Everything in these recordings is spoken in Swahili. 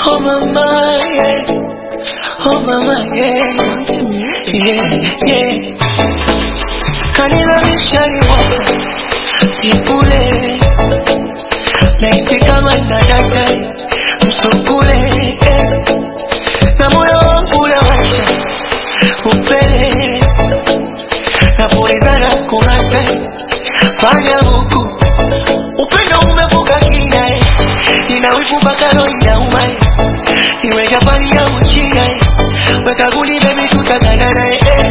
Oh mama, yeah. Oh mama, yeah. Yeah. Kanila mishari wako sipule naisi kama nadaka msukule na moyo wangu unawasha upele na polizana kungata fanya huku upendo umevuka kina inawipu bakaro inauma iwe Japani ya uchina weka guli baby tutaganana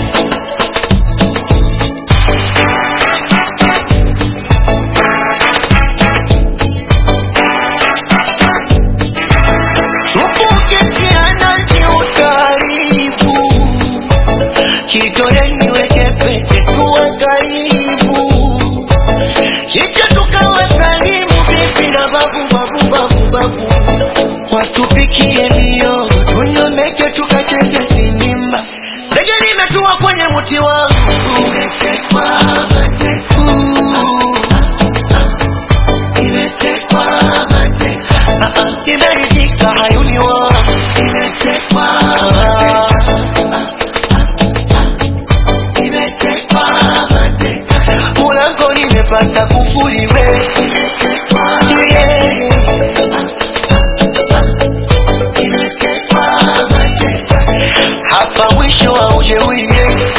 watupikie mio tunyomeke tukacheze sinimba ndege limetua kwenye mti wangu imetekwa imeridhika hayuni wangu imetekwa mulango nimepata kufuri we hapa mwisho wa ujeuri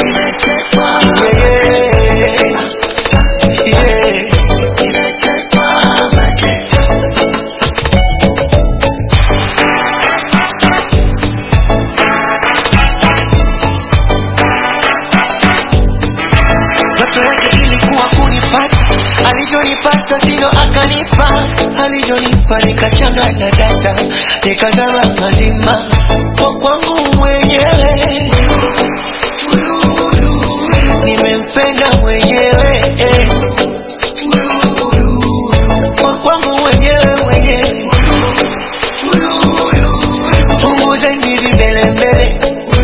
macho yake ilikuwa kunipata alivyonipata sino akanipa alivyonipa nikachanganya data nikazama mazima kwa kwangu mwenyewe nimempenda mwenyewe kwa kwangu mwenyewe punguzeni vibelembele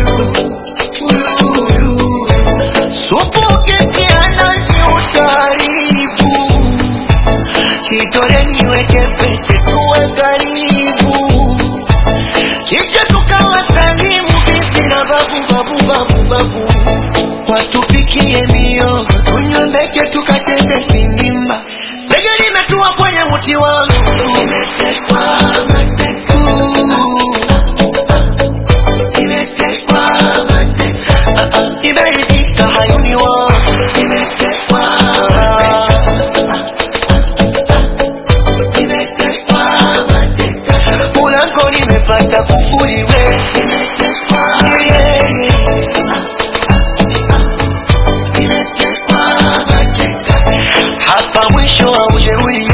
supu kitiana si utaribu kitore niweke pete tuwe karibu kisha tukawasalimu bibi na babu watupikie mio tunyomeke tukacheze sinimba ndege limetua kwenye mti wangu imeridhika hayuni wangu mulango nimepata kufuri we hapa mwisho wa ujeuri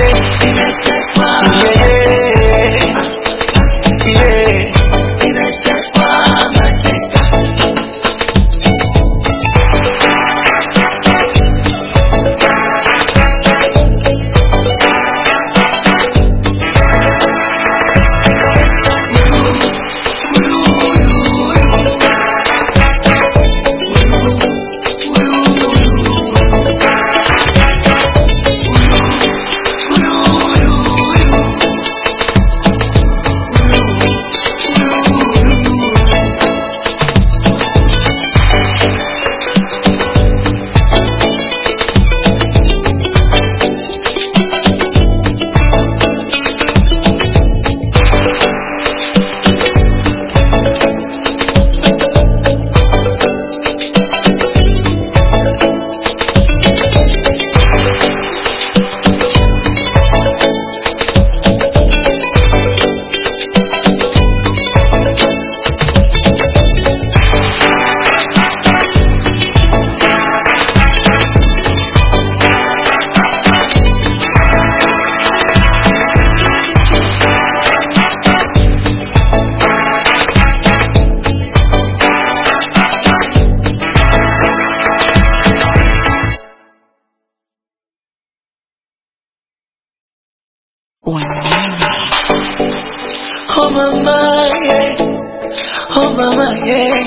Oh mama, yeah. Oh mama, yeah.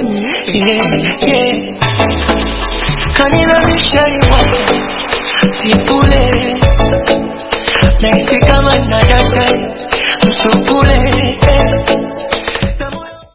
Kanila mishari wako sipule naisi kama nadaka